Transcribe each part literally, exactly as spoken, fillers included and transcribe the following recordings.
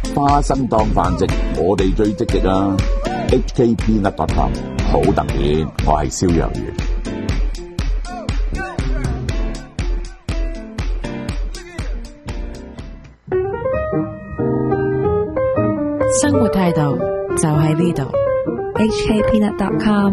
花生當飯食，我哋最積極啊 ！H K Peanut dot com 好特別，我係蕭若元。 生活態度就喺呢度 H K Peanut dot com。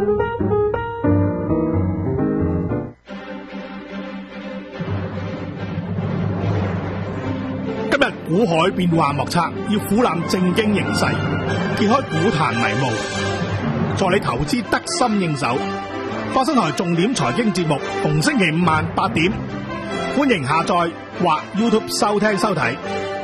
今日股海變幻莫測，要俯瞰正經形勢，揭開股壇迷霧，助你投資得心應手。花生台重點財經節目，逢星期五晚八點，歡迎下載或 YouTube 收聽收睇。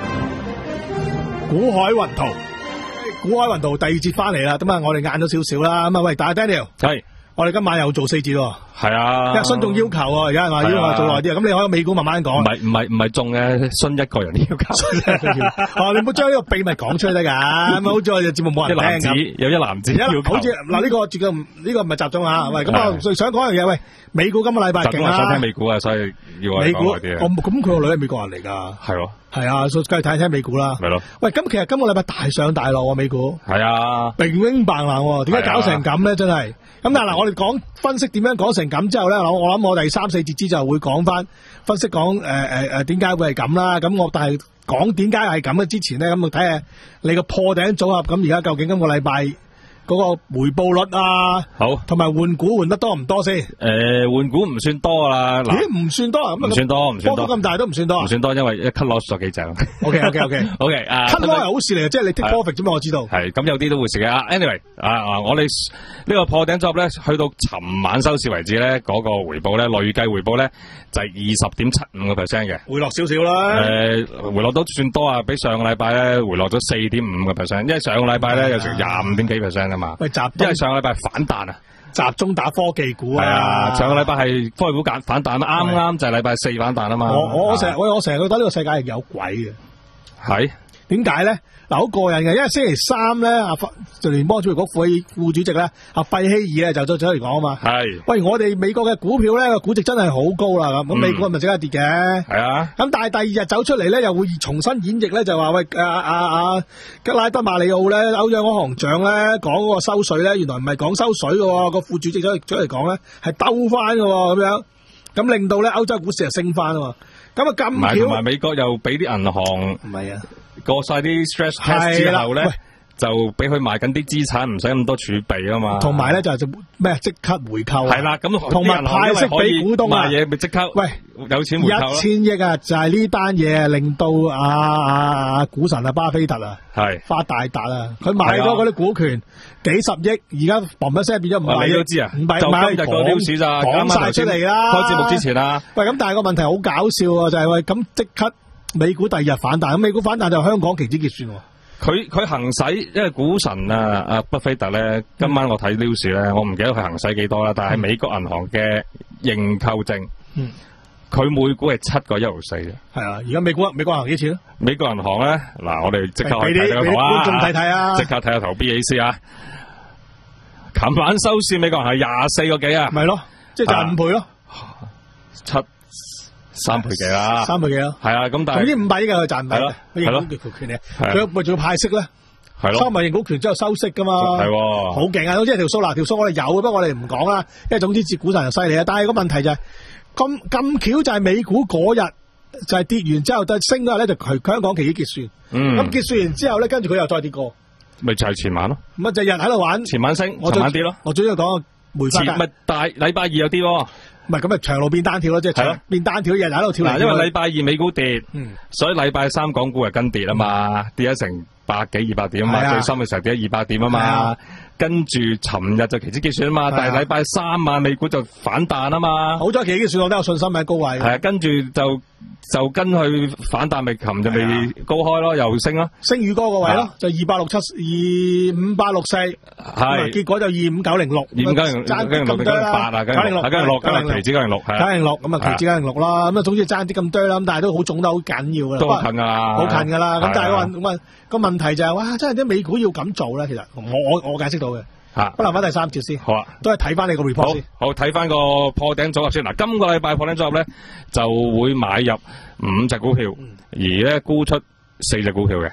股海雲圖，股海雲圖第二節翻嚟啦，咁啊，我哋晏咗少少啦，咁啊，喂，大 Daniel， 係，我哋今晚又做四節喎。係啊，因為信眾要求喎，而家係嘛，要求做耐啲啊。咁你可以美股慢慢講。唔係唔係唔係中嘅，信一個人要求。哦，你唔好將呢個秘密講出去得㗎，咁好似我哋節目冇人聽咁。有一籃子要求。好似嗱呢個絕對呢個唔係集中啊。喂，咁我想講一樣嘢，喂，美股今個禮拜勁啦。想聽美股啊，所以要我講耐啲啊。我咁佢個女係美國人嚟㗎。係喎。係啊，所以梗係睇睇美股啦。係咯。喂，咁其實今個禮拜大上大落喎，美股。係啊。乒乒乓乓喎，點解搞成咁咧？真係。咁但係嗱，我哋講分析點樣講成咁之後咧，我我諗我第三四節之就會講翻分析講誒誒誒點解會係咁啦。咁我但係講點解係咁嘅之前咧，咁我睇下你個破頂組合咁而家究竟今個禮拜嗰個回報率啊，好，同埋換股換得多唔多先？誒，換股唔算多啦。咦，唔算多啊？唔算多，唔算多，波幅咁大都唔算多。唔算多，因為一 cut loss 咗幾隻。OK OK OK OK 啊 ，cut loss 係好事嚟嘅，即係你 take profit 啫嘛，我知道。係咁有啲都會蝕嘅。Anyway 啊啊，我哋呢個破頂組合咧，去到尋晚收市為止咧，嗰個回報咧，累計回報咧就係二十點七五個 percent 嘅。回落少少啦。誒，回落都算多啊，比上個禮拜咧回落咗四點五個 percent，因為上個禮拜咧有成廿五點幾 percent。喂，集因為上個禮拜反彈啊，集中打科技股啊，係啊，上個禮拜係科技股反反彈啦，啱啱就係禮拜四反彈啊嘛。我我成日我我成日覺得呢個世界係有鬼嘅，係點解咧？嗱，好過癮嘅，因為星期三咧，阿就聯邦儲備局副副主席咧，阿費希爾咧就走走嚟講啊嘛。係，喂，我哋美國嘅股票咧個估值真係好高啦，咁咁美國咪即刻跌嘅。係啊，咁但係第二日走出嚟咧，又會重新演繹咧，就話喂，阿阿阿吉拉德馬里奧咧，歐央行長咧講嗰個收水咧，原來唔係講收水嘅，個副主席走嚟走嚟講咧係兜翻嘅咁樣，咁令到咧歐洲股市就升翻啊嘛。咁啊咁巧，同埋美國又俾啲銀行唔係啊。過晒啲 stress test 之後咧，就俾佢賣緊啲資產，唔使咁多儲備啊嘛。同埋咧就係咩即刻回購。係啦，咁同埋派息俾股東啊，賣嘢咪即刻喂有錢回購咯。一千億啊，就係呢單嘢令到啊啊啊股神啊巴菲特啊係發大達啊！佢買咗嗰啲股權幾十億，而家嘣一聲變咗五百億。你都知啊？五百億就今日個 news 咋，講晒出嚟啦。開節目之前啊，喂咁但係個問題好搞笑啊，就係喂咁即刻。美股第二日反彈，咁美股反彈就香港期指結算。佢佢行使，因為股神啊，阿巴菲特咧，今晚我睇 news 咧，我唔記得佢行使幾多啦，但係美國銀行嘅認購證，嗯，佢每股係七個一毫四嘅。係啊，而家美股美國銀行幾錢咧？美國銀行咧，嗱，我哋即刻可以睇個圖啊，仲睇睇啊，即刻睇下圖 B A C 啊。琴晚收市美國銀行係廿四個幾啊？咪咯，即係賺五倍咯，七。三倍幾啦，三倍幾咯，係啊，咁但係呢五百億嘅佢賺唔到，係咯，係咯，權利，佢咪仲要派息咧，係咯，收埋認股權之後收息噶嘛，係，好勁啊，總之係條數嗱，條數我哋有，不過我哋唔講啦，因為總之接股神就犀利啊，但係個問題就係咁咁巧就係美股嗰日就係跌完之後再升嗰日咧就佢香港期指結算，嗯，咁結算完之後咧跟住佢又再跌過，咪就係前晚咯，咁啊就日喺度玩，前晚升，前晚跌咯，我最中意講梅花價，咪大禮拜二有跌喎。唔係咁啊，長路變單跳咯，即係變單跳，日日喺度跳嚟。因為禮拜二美股跌，嗯、所以禮拜三港股係跟跌啊嘛，嗯、跌咗成百幾二百點啊嘛，最深嘅時候跌咗二百點啊嘛，跟住尋日就期指結算啊嘛，但係禮拜三晚美股就反彈啊嘛。好彩期指結算我都有信心喺高位。係啊，跟住就就跟佢反彈，咪琴就未高開咯，又升咯，升宇哥個位咯，就二百六七二五八六四，係結果就二五九零六，二五九零爭啲咁多啦，九零六，九零六，九零期指九零六，九零六咁啊，期指九零六啦，咁啊總之爭啲咁多啦，咁但係都好重得好緊要噶啦，都好近啊，好近噶啦，咁但係個問個問題就係哇，真係啲美股要咁做咧，其實我我我解釋到嘅。吓，不留翻第三條先。好啊，都係睇翻你個 report 先。好，睇翻個破頂組合先。嗱，今個禮拜破頂組合咧就會買入五隻股票，嗯、而咧沽出四隻股票嘅。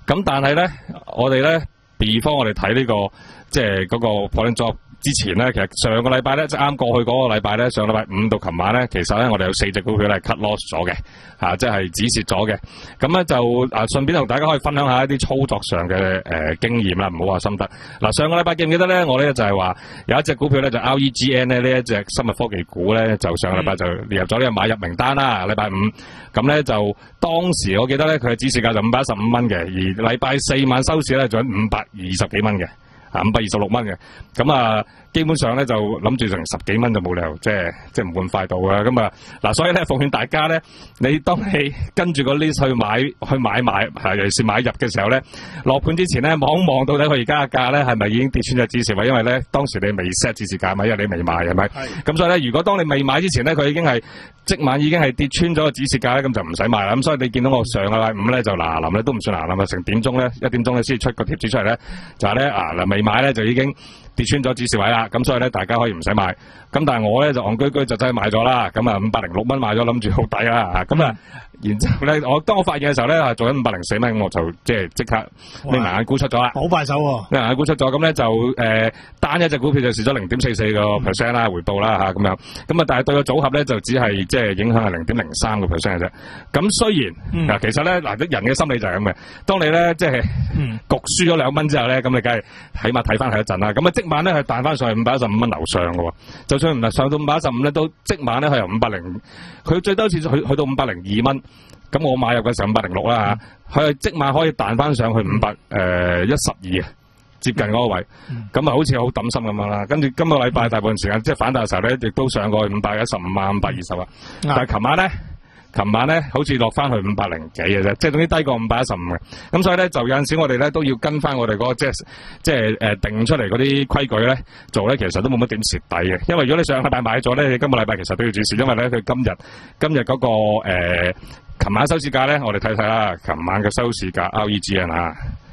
咁但係咧，我哋咧 before 我哋睇呢個即係嗰個 point job 之前咧，其實上個禮拜咧，即係啱過去嗰個禮拜咧，上禮拜五到琴晚咧，其實咧我哋有四隻股票咧係 cut loss 咗嘅，嚇、啊，即係止蝕咗嘅。咁咧就啊，順便同大家可以分享一下一啲操作上嘅誒、呃、經驗啦，唔好話心得。嗱、啊，上個禮拜記唔記得咧？我咧就係話有一隻股票咧就 R E G N 咧呢一隻生物科技股咧，就上個禮拜就列入咗呢個買入名單啦。禮拜五咁咧就當時我記得咧佢嘅止蝕價就五百一十五蚊嘅，而禮拜四晚收市咧就五百二十幾蚊嘅。啊，五百二十六蚊嘅，咁啊，基本上咧就諗住成十幾蚊就冇理由，即係即係唔換快到啊！咁啊，嗱，所以咧奉勸大家咧，你當你跟住個 list 去買去買買，係尤其是買入嘅時候咧，落盤之前咧望一望到底佢而家嘅價咧係咪已經跌穿咗止蝕位？因為咧當時你未 set 止蝕價嘛，因為你未買係咪？係。咁所以咧，如果當你未買之前咧，佢已經係即晚已經係跌穿咗個止蝕價咧，咁就唔使買啦。咁所以你見到我上個禮拜五咧就嗱臨咧都唔算嗱臨啊，成點鐘咧一點鐘咧先出個貼紙出嚟咧，就係咧啊嗱未買咧就已經跌穿咗止蝕位啦，咁所以咧大家可以唔使買，咁但係我咧就戇居居就真係買咗啦，咁啊五百零六蚊買咗，諗住好抵啦，咁啊，然之後咧我當我發現嘅時候咧係做緊五百零四蚊，我就即係即刻拎埋眼沽出咗啦， 好快手喎， 拎埋眼沽出咗，咁咧就誒、呃、單一隻股票就蝕咗零點四四個 percent 啦，回報啦吓咁樣，咁啊但係對個組合咧就只係即係影響係零點零三個 percent 嘅啫，咁雖然嗱、嗯、其實咧嗱啲人嘅心理就係咁嘅，當你咧即係焗輸咗兩蚊之後咧，咁你梗係起碼睇翻係一陣啦，咁啊即晚咧係彈翻上去五百一十五蚊樓上嘅喎，就算唔係上到五百一十五咧，都即晚咧係由五百零，佢最多次去去到五百零二蚊，咁我買入嘅時候五百零六啦嚇，佢係即晚可以彈翻上去五百誒一十二啊，接近嗰個位，咁啊好似好抌心咁樣啦。跟住今個禮拜大部分時間即係反彈嘅時候咧，亦都上過去五百一十五啊、五百二十啊，但係琴晚咧。琴晚咧，好似落翻去五百零幾嘅啫，即係總之低過五百一十五嘅。咁所以咧，就有陣時我哋咧都要跟翻我哋嗰個即係即係誒定出嚟嗰啲規矩咧做咧，其實都冇乜點蝕底嘅。因為如果你上個禮拜買咗咧，你今個禮拜其實都要止蝕，因為咧佢今日今日嗰個誒琴晚收市價咧，我哋睇睇啦。琴晚嘅收市價 R E G N 啊，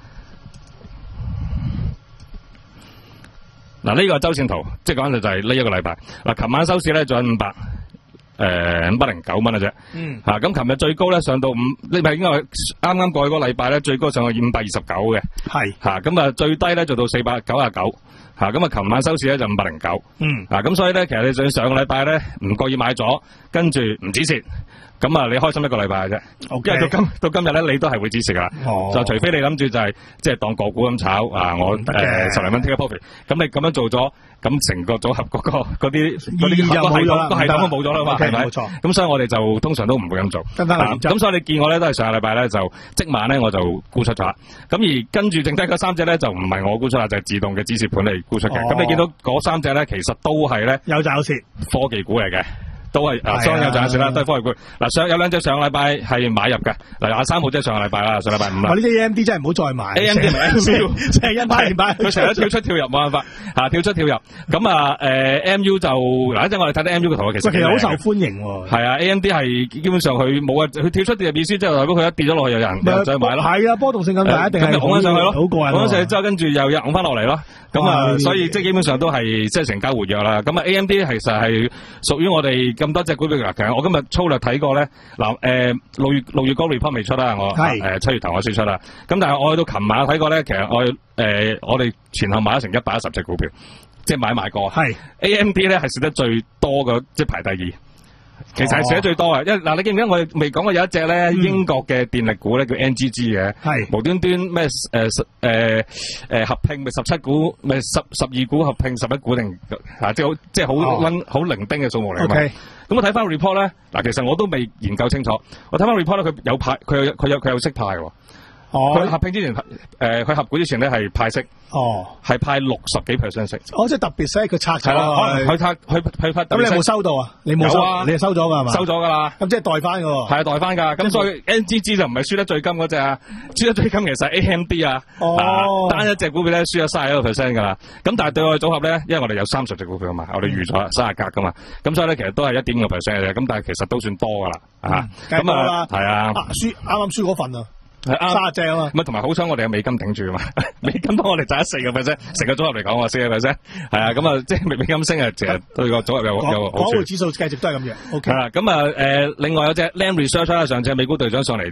嗱呢個周線圖，即係講緊就係呢一個禮拜。嗱，琴晚收市咧仲有五百。誒，五百零九蚊嘅啫，嗯，吓咁，琴日最高咧上到五，呢咪應該啱啱過去嗰個禮拜咧最高上去五百二十九嘅，係，吓咁啊最低咧做到四百九十九，吓咁啊琴晚收市咧就五百零九，嗯，吓咁所以咧其實你上上個禮拜咧唔覺意買咗，跟住唔止蝕。咁啊，你開心一個禮拜嘅啫，因為到今到今日咧，你都係會止蝕噶啦，就除非你諗住就係即係當個股咁炒啊，我誒十零蚊 take a profit，咁你咁樣做咗，咁成個組合嗰個嗰啲嗰啲個系統個系統都冇咗啦嘛，係咪？冇錯。咁所以我哋就通常都唔會咁做。咁所以你見我咧都係上個禮拜咧就即晚咧我就沽出咗，咁而跟住剩低嗰三隻咧就唔係我沽出啦，就係自動嘅止蝕盤嚟沽出嘅。咁你見到嗰三隻咧其實都係咧有賺有蝕科技股嚟嘅。都係啊，雙有賺蝕啦，都係科技股。嗱，上有兩隻上個禮拜係買入嘅，嗱廿三號即係上個禮拜啦，上禮拜五啦。 我呢啲 A M D 真係唔好再買 ，A M D 唔係 M U， 即係一買買， 佢成日跳出跳入冇辦法嚇，跳出跳入。咁啊誒 M U 就嗱，一陣我哋睇睇 M U 嘅圖，其實其實好受歡迎喎。 係啊 ，A M D 係基本上佢冇啊，佢跳出跳入意思即係代表佢一跌咗落去有人又再買咯。係啊，波動性咁大，一定係拱翻上去咯， 好過癮。 拱翻上去之後，跟住又又拱翻落嚟咯。咁啊，所以即係基本上都係即係成交活躍啦。咁啊 A M D 其實係屬於我哋咁多隻股票嘅。我今日粗略睇過咧，嗱誒六月六月嗰個 report 未出啦，我誒七月頭我先出啦。咁但係我去到琴晚睇過咧，其實我誒、呃、我哋前後買咗成一百一十隻股票，即係買賣過。係 A M D 咧係蝕得最多嘅，即係排第二。其實係蝕得最多啊！因為嗱，你記唔記得我哋未講過有一隻咧、嗯、英國嘅電力股咧叫 N G G 嘅，係無端端咩誒誒誒合併咪十七股咪十十二股合併十一股定啊，即係好即係好溫好零丁嘅數目嚟㗎嘛。咁、okay. 我睇翻 report 咧，嗱其實我都未研究清楚。我睇翻 report 咧，佢有派，佢有佢有佢有息派喎。哦，佢合併之前，誒、呃，佢合股之前咧係派息，哦，係派六十幾 percent 息， 哦，即係特別息，佢拆咗， 可能佢拆，佢佢派， 咁你有冇收到啊？你冇收，啊、你係收咗噶係嘛？ 收咗噶啦， 咁即係代翻噶， 係啊，代翻噶，咁所以 N G G 就唔係輸得最金嗰隻啊，輸得最金其實係 A M D 啊，哦，啊、單一隻股票咧輸咗卅一個 percent 噶啦，咁但係對我哋組合咧，因為我哋有三十隻股票啊嘛，我哋預咗三十格噶嘛，咁所以咧其實都係一點五個 percent 嘅啫，咁但係其實都算多噶啦，啊，咁啊，係啊，輸啱啱輸嗰份啊。係啱，卅隻啊嘛，咁同埋好彩我哋有美金頂住啊嘛，美金幫我哋賺咗四個 percent，成個組合嚟講啊，四個 percent，係啊，咁啊，即係美美金升啊，其實對個組合有有好處。港匯指數繼續都係咁樣。O K。係啦，咁啊，誒，另外有隻 Lam Research 啦，上次美股隊長上嚟都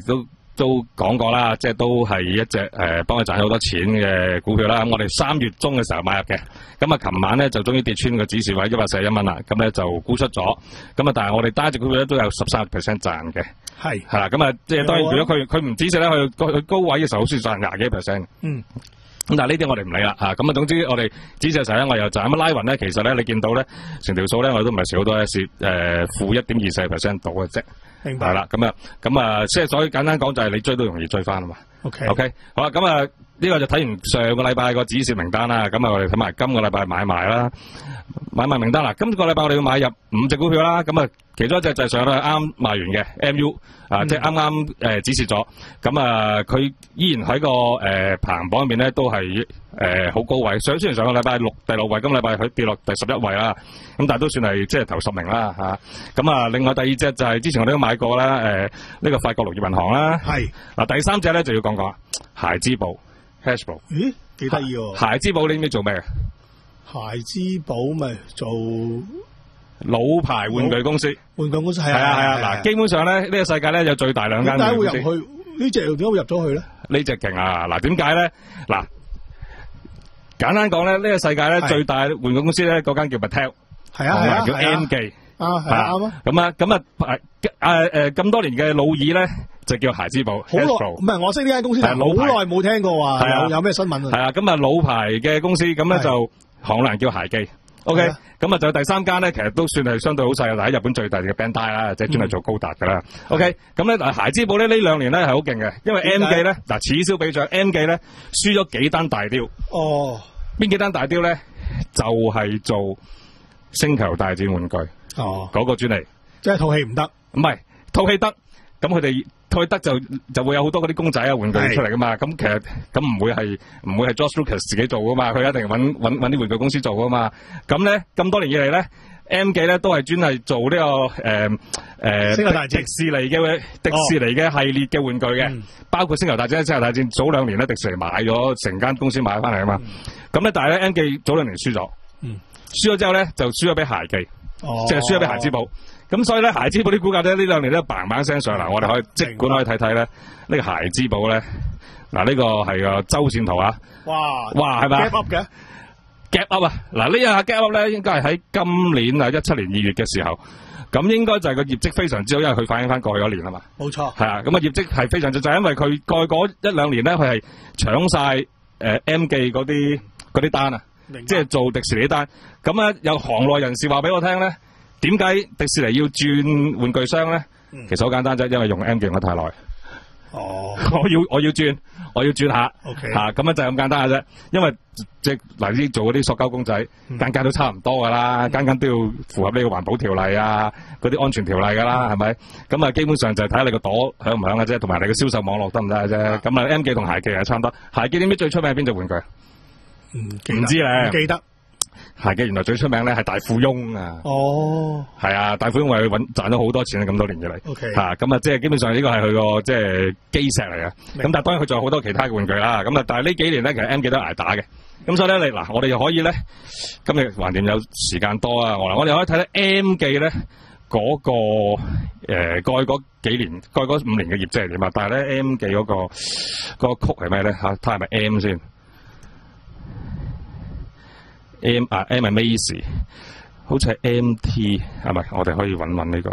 都講過啦，即係都係一隻誒幫佢賺咗好多錢嘅股票啦。咁我哋三月中嘅時候買入嘅，咁啊琴晚咧就終於跌穿個指示位一百四十一蚊啦，咁咧就沽出咗。咁啊，但係我哋單隻股票咧都有十三個 percent 賺嘅，係係啦。咁啊，即係當然如果佢佢唔止蝕咧，佢佢高位嘅時候好似賺廿幾 percent。嗯。咁但係呢啲我哋唔理啦嚇，咁啊總之我哋指示嘅時候咧，我又賺。咁拉勻咧，其實咧你見到咧成條數咧，我哋都唔係蝕好多咧，蝕誒負一點二四 percent 到嘅啫。明白。係啦，咁啊咁啊，即係所以簡單講就係你追都容易追翻啊嘛。OK OK，好啦，咁啊呢個就睇完上個禮拜個指示名單啦，咁啊我哋睇埋今個禮拜買賣啦，買賣名單啦。今個禮拜我哋要買入五隻股票啦，咁啊其中一隻就係上咧啱賣完嘅 M U 啊，即係啱啱誒指示咗，咁啊佢依然喺個誒排行榜入面咧都係誒好高位，上雖然上個禮拜六第六位，今個禮拜佢跌落第十一位啦，咁但係都算係即係頭十名啦嚇。咁啊另外第二隻就係之前我哋都買過啦，誒呢個法國農業銀行啦，係嗱第三隻咧就要講講孩之寶 Hasbro。咦，幾得意喎！孩之寶你知唔知做咩？孩之寶咪做老牌玩具公司，玩具公司係啊係啊嗱，基本上咧呢個世界咧有最大兩間。點解會入去呢隻？點解會入咗去咧？呢隻勁啊！嗱，點解咧？嗱，簡單講咧，呢個世界咧最大玩具公司咧，嗰間叫 Mattel， 係啊係啊，叫 M 記啊係啊啱啊。咁啊咁啊誒誒咁多年嘅老二咧就叫孩之寶。好耐唔係我識呢間公司，但係好耐冇聽過話有有咩新聞啊？係啊，咁啊老牌嘅公司，咁咧就行難叫孩記。O K，咁啊，就第三間咧，其實都算係相對好細，但喺日本最大嘅 Bandai 啦，即係專係做高達噶啦。O K，咁咧嗱，孩之寶咧呢兩年咧係好勁嘅，因為 M 記咧嗱此消彼長 ，M 記咧輸咗幾單大雕。哦，邊幾單大雕咧？就係、是、做星球大戰玩具。哦，嗰個專利，即係套戲唔得，唔係套戲得，咁佢哋。佢得就就會有好多嗰啲公仔啊玩具出嚟噶嘛，咁其實咁唔會係唔會係 George Lucas 自己做噶嘛，佢一定揾揾揾啲玩具公司做噶嘛。咁咧咁多年以嚟咧 ，M 記咧都係專係做呢、這個誒誒星球大戰迪士尼嘅迪士尼嘅系列嘅玩具嘅、嗯，包括星球大戰、星球大戰早兩年咧迪士尼買咗成間公司買翻嚟啊嘛。咁、嗯、咧但係咧 M 記早兩年輸咗，嗯，輸咗之後咧就輸咗俾孩記，哦、即係輸咗俾孩之寶。咁所以咧，孩之寶啲股價咧呢兩年咧嘭嘭聲上，嗱，我哋可以即管可以睇睇咧，呢個孩之寶咧，嗱呢個係個周線圖啊，哇哇係咪 gap up 嘅 gap up 啊，嗱呢下 gap up 咧應該係喺今年啊一七年二月嘅時候，咁應該就係個業績非常之好，因為佢反映翻過去嗰年啊嘛，冇錯，係啊，咁啊業績係非常之就係因為佢過去嗰一兩年咧，佢係搶晒誒 M 記嗰啲嗰啲單啊，即係做迪士尼單，咁啊有行內人士話俾我聽咧。點解迪士尼要轉玩具商咧、嗯？其實好簡單啫，因為用 M 記用得太耐。哦，我要我要轉，我要轉下。O K， 吓咁樣就係咁簡單嘅啫。因為即係嗱，啲做嗰啲塑膠公仔，間、嗯、間都差唔多噶啦，間、嗯、間都要符合呢個環保條例啊，嗰啲安全條例噶啦，係、嗯、咪？咁啊，基本上就係睇下你個朵響唔響嘅啫，同埋你個銷售網絡得唔得嘅啫。咁啊 ，M 記同孩記係差唔多。孩記點知最出名係邊隻玩具？唔、嗯、知咧，唔記得。孩記原來最出名咧係大富翁啊！哦，係啊，大富翁為佢搵賺咗好多錢啊，咁多年以嚟。O K， 吓咁啊，即係基本上呢個係佢個即係基石嚟嘅。咁但係當然佢仲有好多其他嘅玩具啦。咁啊，但係呢幾年咧，其實 M 記都挨打嘅。咁所以咧，你嗱，我哋又可以咧，今日橫掂有時間多啊，我我哋可以睇睇 M 記咧嗰個誒過去嗰幾年，過去嗰五年嘅業績係點啊？但係咧 M 記嗰個嗰個曲係咩咧？吓，睇係咪 M 先？M 啊 M 係 Macy， 好似係 M T 係咪？我哋可以揾揾呢個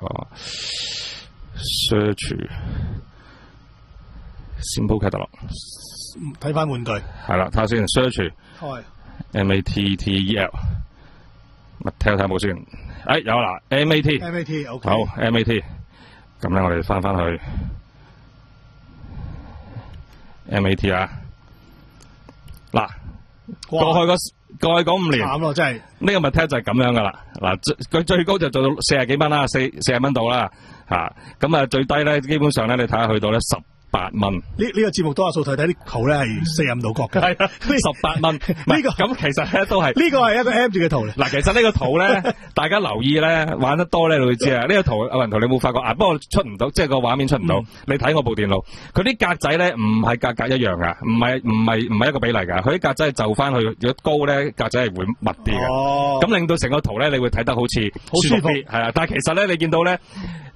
search simple catalog， 睇翻玩具係啦，睇下先 search 開 M A T T E L， 咪睇下睇下冇先。哎有啦 M A T M A T OK 好 M A T， 咁咧我哋翻翻去 M A T 啊，嗱過去個。過去嗰五年，慘咯，真係呢個 Mattel 就係咁樣噶啦。嗱，佢最高就做到四十幾蚊啦，四四十蚊度啦，吓咁啊最低咧，基本上咧，你睇下去到咧十八蚊。呢呢個節目多數睇睇啲圖咧係四十五度角嘅，係十八蚊。呢個咁其實咧都係呢個係一個 M 字嘅圖嚟。嗱，其實呢個圖咧，大家留意咧，玩得多咧，你會知啊。呢個圖阿雲圖你冇發覺啊？不過出唔到，即係個畫面出唔到。你睇我部電腦，佢啲格仔咧唔係格格一樣噶，唔係唔係唔係一個比例噶。佢啲格仔係就翻去，如果高咧，格仔係會密啲嘅。哦，咁令到成個圖咧，你會睇得好似好舒服啲，係啊。但係其實咧，你見到咧。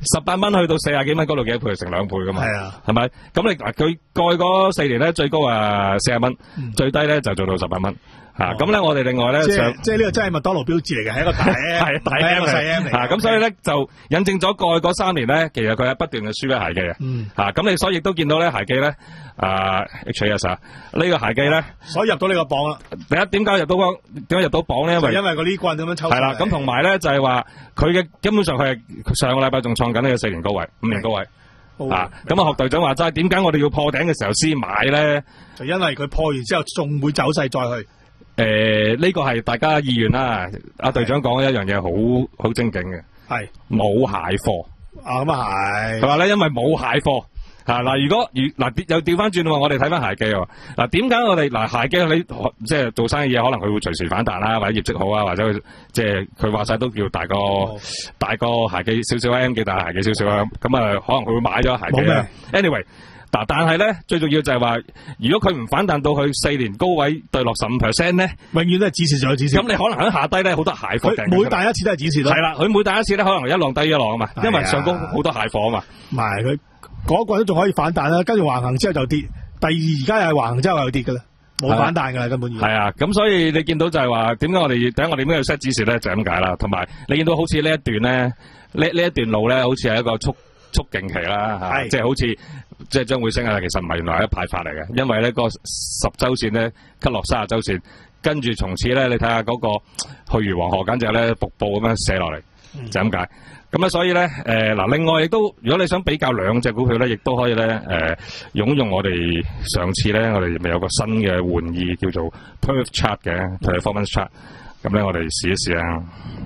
十八蚊去到四十幾蚊，嗰度幾多倍？成兩倍噶嘛？ 係啊， 係咪？咁你嗱佢過去嗰四年咧，最高啊四十蚊，最低咧就做到十八蚊。吓咁咧，我哋另外咧上即係呢個真係麥當勞標誌嚟嘅，係一個大 M， 係大 M 細 M 嚟。 吓咁所以咧就引證咗過去嗰三年咧，其實佢係不斷嘅輸俾鞋機嘅。嗯。吓咁你所以亦都見到咧鞋機咧，啊 H A S 啊呢個鞋機咧， 所以入到呢個榜啦。 第一點解入到榜？點解入到榜咧？因為因為個呢棍咁樣抽。 係啦，咁同埋咧就係話佢嘅根本上佢係上個禮拜仲創緊呢個四年高位、五年高位。啊，咁啊，學隊長話齋，點解我哋要破頂嘅時候先買咧？就因為佢破完之後仲會走勢再去。誒，呢個係大家意願啦。阿隊長講一樣嘢好好精警嘅，係冇蟹貨。啊，咁啊係。佢話咧，因為冇蟹貨。吓嗱，如果如嗱又調翻轉喎，我哋睇翻鞋機喎。嗱，點解我哋嗱鞋機你即係做生意嘢，可能佢會隨時反彈啦，或者業績好啊，或者即係佢話晒都叫大個、哦、大個鞋機少少 M 幾大鞋機少少啊，咁啊可能佢會買咗鞋機啦。Anyway， 嗱但係咧最重要就係話，如果佢唔反彈到去四年高位對落十五 percent 咧，永遠都係指示上指示。咁你可能喺下低咧好多蟹貨定。每彈一次都係指示咯。係啦，佢每彈一次咧可能一浪低一浪啊嘛，因為上高好多蟹貨啊嘛。唔係佢。嗰個都仲可以反彈啦，跟住橫行之後就跌。第二而家又係橫行之後又跌噶啦，冇反彈噶啦根本。係啊，咁所以你見到就係話點解我哋等我哋點解要 set 指示咧，就係咁解啦。同埋你見到好似呢一段咧，呢呢一段路咧，好似係一個速速勁期啦，吓，即係好似即係將會升啊，其實唔係，原來係一派發嚟嘅。因為咧個十周線咧吸落三十周線，跟住從此咧你睇下嗰個去如黃河，簡直咧瀑布咁樣瀉落嚟，就咁解。咁啊，所以咧，誒、呃、嗱，另外亦都，如果你想比較兩隻股票咧，亦都可以咧，誒、呃，用用我哋上次咧，我哋咪有個新嘅玩意叫做 Perf Chart 嘅 Performance Chart，咁咧我哋試一試啊。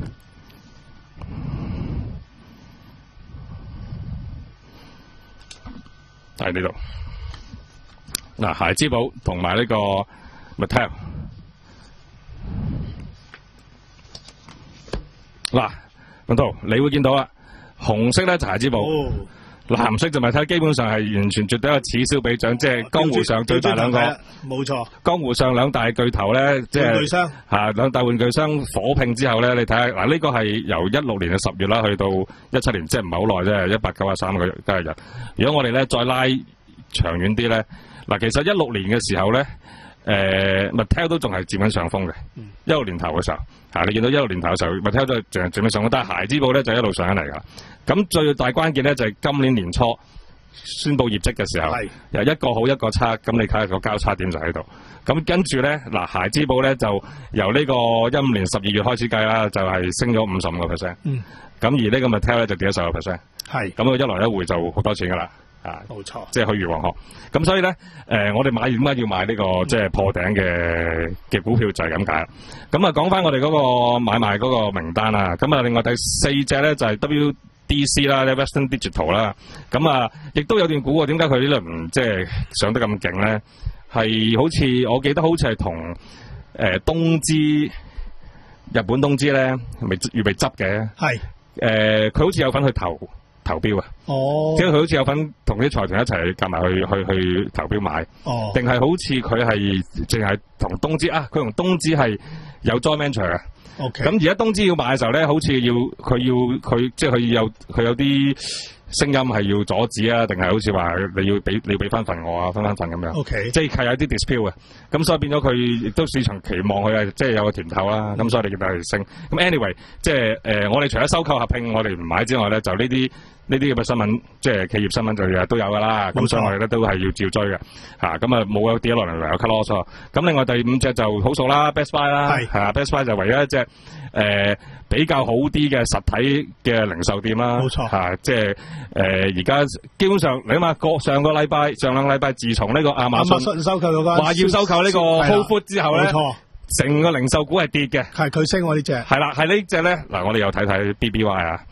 喺呢度，嗱，孩之寶同埋呢個 Mattel， 嗱。咁到你會見到啦，紅色咧就孩之寶，哦、藍色就咪睇，基本上係完全絕對一個此消彼長，即係江湖上最大兩個，冇錯。江湖上兩大巨頭咧，即係吓兩大玩具商火拼之後咧，你睇下嗱，呢個係由一六年嘅十月啦，去到一七年，即係唔係好耐啫，一百九十三個交易日。如果我哋咧再拉長遠啲咧，嗱，其實一六年嘅時候咧。誒 Mattel 都仲係佔緊上風嘅，一六年頭嘅時候，嚇你見到一六年頭嘅時候 Mattel 都係佔佔緊上風，但係孩之寶咧就一路上緊嚟㗎。咁最大關鍵咧就係今年年初宣佈業績嘅時候，由一個好一個差，咁你睇下個交叉點就喺度。咁跟住咧，嗱孩之寶咧就由呢個一五年十二月開始計啦，就係升咗五十五個 percent。嗯。咁而呢個 Mattel 咧就跌咗十個 percent。係。咁佢一來一回就好多錢㗎啦。啊，冇錯，即係去如黃河。咁所以咧，誒、呃，我哋買點解要買呢、這個、嗯、即係破頂嘅嘅股票就係咁解。咁啊，講翻我哋嗰個買賣嗰個名單啦。咁啊，另外第四隻咧就係 W D C 啦 ，Western Digital 啦。咁啊，亦都有段股喎。點解佢呢輪即係上得咁勁咧？係好似我記得好似係同誒東芝、日本東芝咧，未預備執嘅。係。誒、呃，佢好似有份去投。投標啊！哦，即係佢好似有份同啲財團一齊夾埋去去去投標買，哦，定係好似佢係淨係同東芝啊？佢同東芝係有 joint venture 嘅。OK，咁而家東芝要買嘅時候咧，好似要佢要佢即係佢有佢有啲聲音係要阻止啊，定係好似話你要俾你要俾翻份我啊，分翻份咁樣。OK，即係係有啲 dispute 嘅，咁所以變咗佢亦都市場期望佢係即係有個甜頭啦。咁、嗯、所以你見到佢升。咁 anyway， 即係誒、呃，我哋除咗收購合併我哋唔買之外咧，就呢啲。呢啲咁嘅新聞，即係企業新聞就日日都有噶啦，咁所以我哋咧都係要照追嘅，嚇咁啊冇有跌落嚟，唯有 cut loss。咁另外第五隻就好數啦 ，Best Buy 啦，係啊 Best Buy 就唯一一隻誒、呃、比較好啲嘅實體嘅零售店啦，冇錯嚇，即係誒而家基本上你諗下，個上個禮拜上兩個禮拜，自從呢個亞馬遜收購嗰間話要收購呢個 Whole Foods 之後咧，冇錯，成個零售股係跌嘅，係佢升我呢隻，係啦，係呢隻咧嗱，我哋又睇睇 B B Y 啊。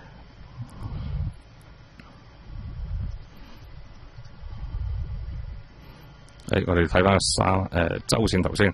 誒、哎，我哋睇翻三誒周線圖先，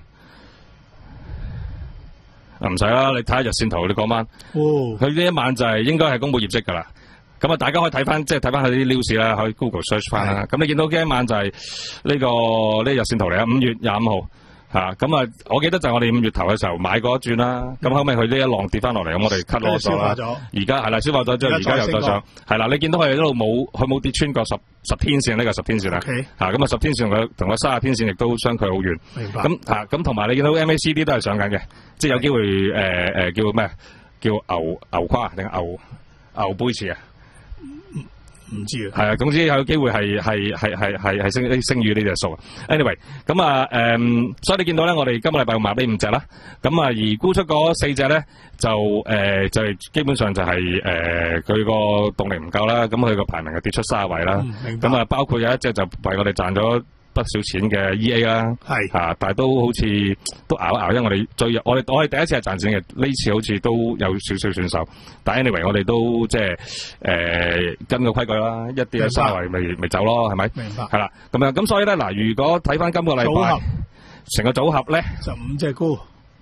唔使啦，你睇下日線圖，你嗰晚，佢、哦、呢一晚就係應該係公布業績噶啦。咁啊，大家可以睇翻，即係睇翻佢啲 news 啦，可以 Google search 翻啦。咁你見到呢一晚就係呢、這個呢、這個、日線圖嚟啊，五月廿五號吓咁啊！我記得就係我哋五月頭嘅時候買過一轉啦，咁、嗯、後尾佢呢一浪跌翻落嚟，咁我哋 cut loss 咗啦。而家係啦，消化咗之後，而家又再上，係啦。你見到佢一路冇，佢冇跌穿過十十天線呢、這個十天線啦。吓咁啊，十天線佢同個三十天線亦都相距好遠。明白。咁吓咁同埋你見到 M A C D 都係上緊嘅，即係有機會誒誒、呃、叫咩？叫牛牛跨定牛牛背馳啊？ 唔知啊， 係啊，總之有機會係係係係係係升升於呢隻數。anyway， 咁啊誒，所以你見到咧，我哋今個禮拜買呢五隻啦，咁啊而沽出嗰四隻咧就誒、呃、就係、是、基本上就係誒佢個動力唔夠啦，咁佢個排名係跌出三十位啦。咁、嗯、啊包括有一隻就為我哋賺咗不少錢嘅 E A 啦，係啊，但係都好似都熬一熬，因為我哋最我哋我哋第一次係賺錢嘅，呢次好似都有少少損手。但係 anyway， 我哋都即係誒跟個規矩啦，一跌咗三圍咪咪走咯，係咪？明白。係啦，咁樣咁所以咧嗱，如果睇翻今個禮拜成個組合咧， 就五隻股。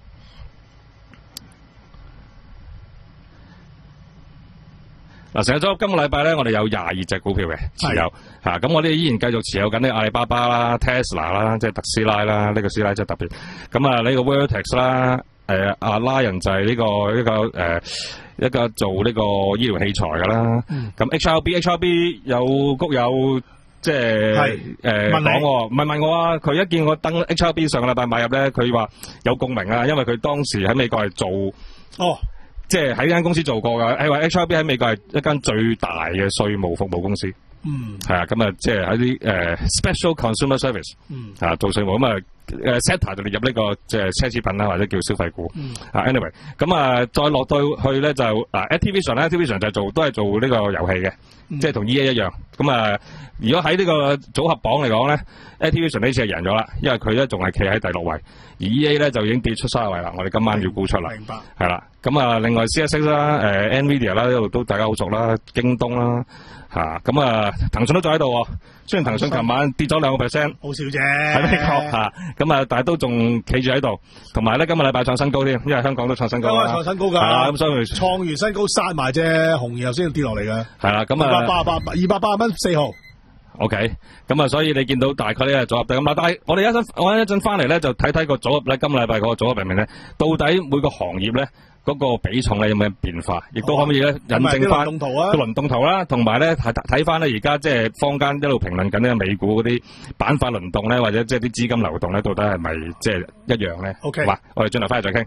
嗱，成日咗今個禮拜咧，我哋有廿二隻股票嘅持有，吓咁我哋依然繼續持有緊呢阿里巴巴啦、Tesla 啦，即係特斯拉啦，呢、這個斯拉真係特別。咁啊呢個 Vertex 啦，誒、呃、阿 Lion 就係呢、這個一個誒、呃、一個做呢個醫療器材噶啦。咁、嗯、H R B H R B 有谷友即係誒講，唔係問我啊，佢一見我登 H R B 上個禮拜買入咧，佢話有共鳴啊，因為佢當時喺美國係做哦。即係喺呢間公司做過噶，誒話 H R B 喺美國係一間最大嘅稅務服務公司，嗯，係啊，咁啊，即係喺啲誒 special consumer service，嗯，啊做稅務咁啊，誒 sector 就列入呢個即係奢侈品啦，或者叫消費股，嗯，啊 anyway，咁啊再落到去咧就啊 Activision 咧 Activision 就做都係做呢個遊戲嘅，即係同 E A 一樣，咁啊如果喺呢個組合榜嚟講咧 Activision 呢次係贏咗啦，因為佢咧仲係企喺第六位，而 E A 咧就已經跌出三十位啦，我哋今晚要沽出啦，明白，係啦。咁啊，另外 C S X 啦，誒 Nvidia 啦，呢度都大家好熟啦，京東啦，吓咁啊，騰訊都仲喺度，雖然騰訊琴晚跌咗兩個 percent， 好少啫，喺美國吓，咁啊，但係都仲企住喺度，同埋咧今日禮拜創新高添，因為香港都創新高啦，創新高噶，咁所以創完新高殺埋啫，紅然後先跌落嚟嘅，係啦，咁啊，二百八八二百八十蚊四號。O K， 咁啊，所以你見到大概呢個組合就咁啦。但係我哋一陣，我一陣翻嚟咧，就睇睇個組合咧，今個禮拜嗰個組合入面咧，到底每個行業咧嗰、嗰個比重咧有冇變化，亦都可唔可以咧引證翻個輪動圖啦，同埋咧睇睇翻咧而家即係坊間一路評論緊呢個美股嗰啲板塊輪動咧，或者即係啲資金流動咧，到底係咪即係一樣咧 ？O K， 好，我哋轉頭翻嚟再傾。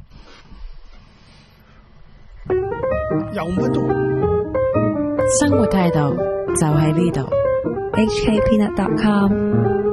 有乜都生活態度就喺呢度。 H K Peanut dot com